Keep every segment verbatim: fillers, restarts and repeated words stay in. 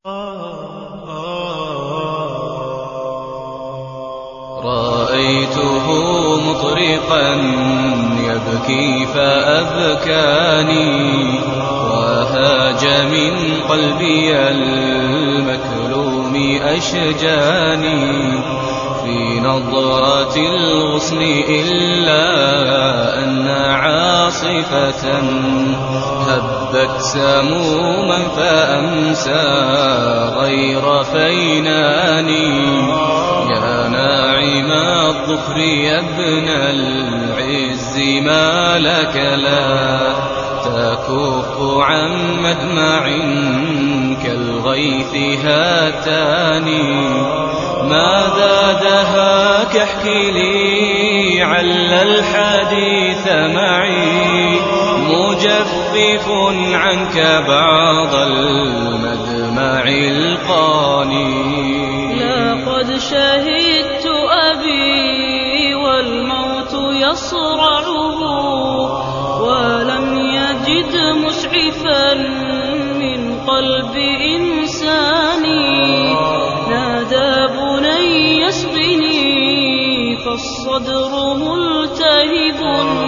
رأيته مطرقا يبكي فأبكاني، وهاج من قلبي المكلوم أشجاني. في نظرة الغصن إلا أن عاصفة هبت سموما فأمسى غير فيناني. يا ناعم الظفر يا ابن العز ما لك لا تكف عن مدمع كالغيث هاتاني. ماذا دهاك احكي لي عل الحديث معي، مجفف عنك بعض المدمع القاني. لقد شهدت أبي والموت يصرعه، ولم يجد مسعفا من قلب إنساني. نادى بني اسقني فالصدر ملتهب،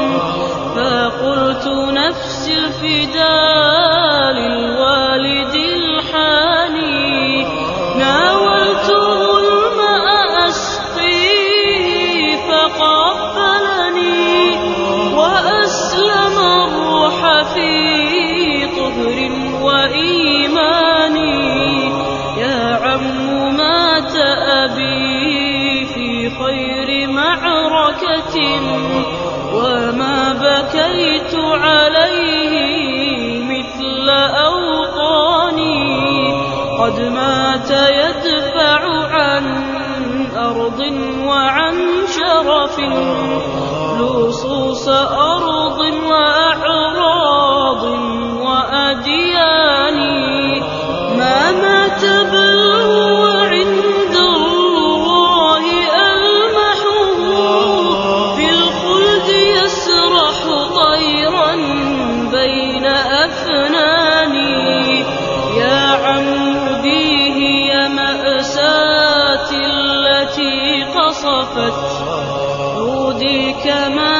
فقلت نفسي الفداء للوالد الحاني. ناولته الماء أسقيه فقبلني، وأسلم الروح في طهر وإيماني. يا عم مات أبي في خير معركة، وما بكيت عليه مثل أوطاني. قد مات يدفع عن أرض وعن شرف، لصوص أرض وأعراض وأديان. ما مات بل هو عند الله ألمحه، في الخلد يسرح طيرا بين أفناني. يا عمودي هي مأساتي التي قصفت عودي كما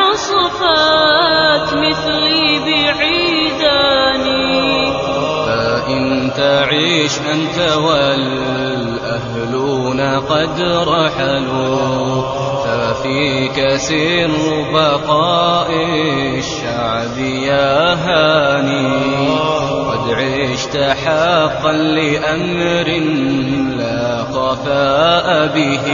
عصفت مثلي بعيداني. فإن تعيش أنت والأهلون قد رحلوا، ففيك سر بقاء الشعب يا هاني. قد عشت حقا لأمر لا خفاء به،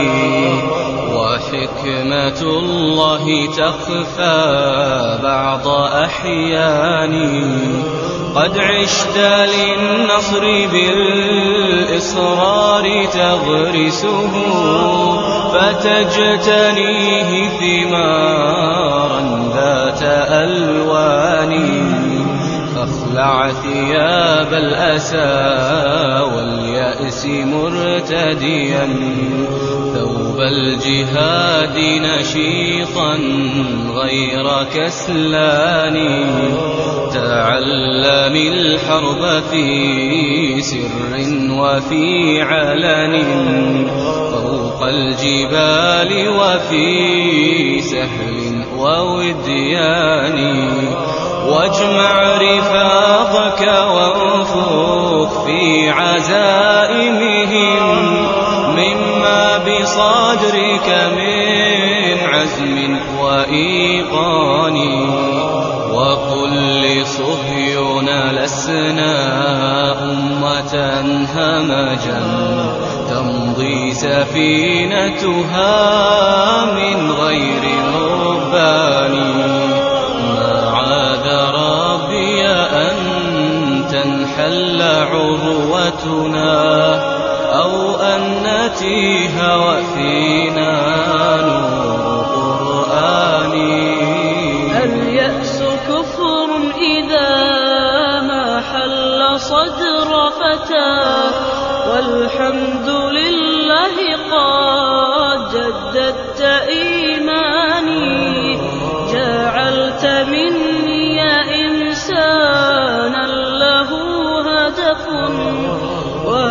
وحكمة الله تخفى بعض أحياني. قد عشت للنصر بالإصرار تغرسه، فتجتنيه ثمارا ذات ألوان. فاخلع ثياب الأسى واليأس مرتديا، ثوب الجهاد نشيطا غير كسلان. تعلم الحرب في سر وفي علن، فوق الجبال وفي سهل ووديان. واجمع رفاقك وانفخ في عزائمهم مما بصدرك من عزم وإيقان. وقل لصهيون لسنا أمة همجا تمضي سفينتها من غير ربان. ما عاد ربي أن تنحل عروتنا، أو أن نتيه وفينا نور قرآني. اليأس كفر إذا ما حل صدر فتاه، والحمد لله قد جددت إيماني. جعلت مني إنسانا له هدف،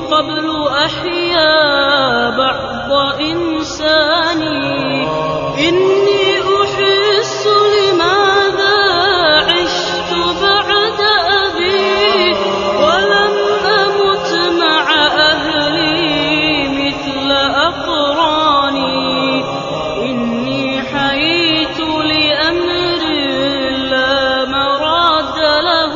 قبل أحيا بعض إنساني إني أحس لماذا عشت بعد أبي ولم أمت مع أهلي مثل أقراني إني حييت لأمر لا مراد له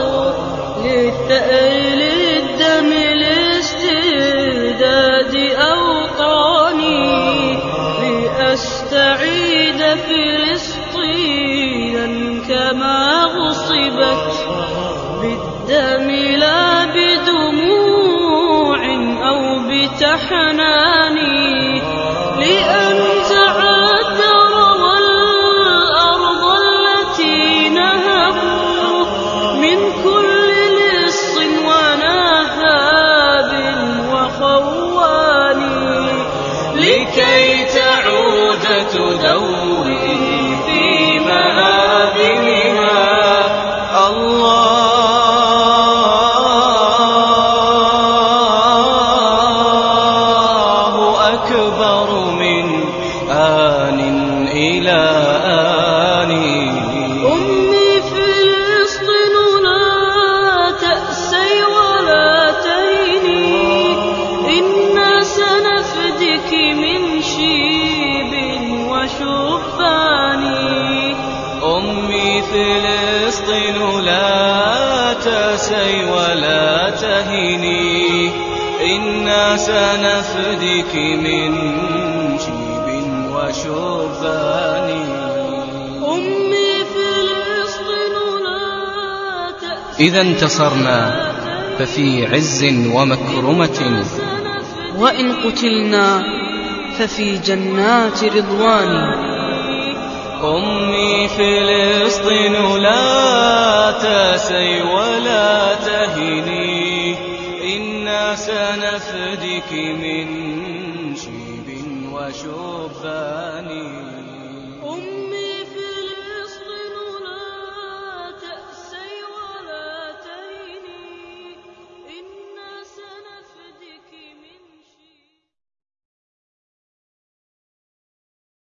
للدم لاسترداد أوطاني لأستعيد فلسطينا كما غصبت بالدم لا بدموع أو بتحنان لأن تعذر والأرض التي نهبوا من كل لص ونهاب وخوان لكي تعود تدوي في مآبنها الله أكبر من آن إلى آن أمي فلسطين لا تأسي ولا تهني إنا سنفدك من شيب وشبان أمي فلسطين لا تأسي ولا تهني إنا سنفدك من شيب وشبان أمي فلسطين لا تأسي إذا انتصرنا ففي عز ومكرمة وإن قتلنا ففي جنات رضوان أمي فلسطين لا تأسي ولا تهني إنا سنفدك من شيب وشبان.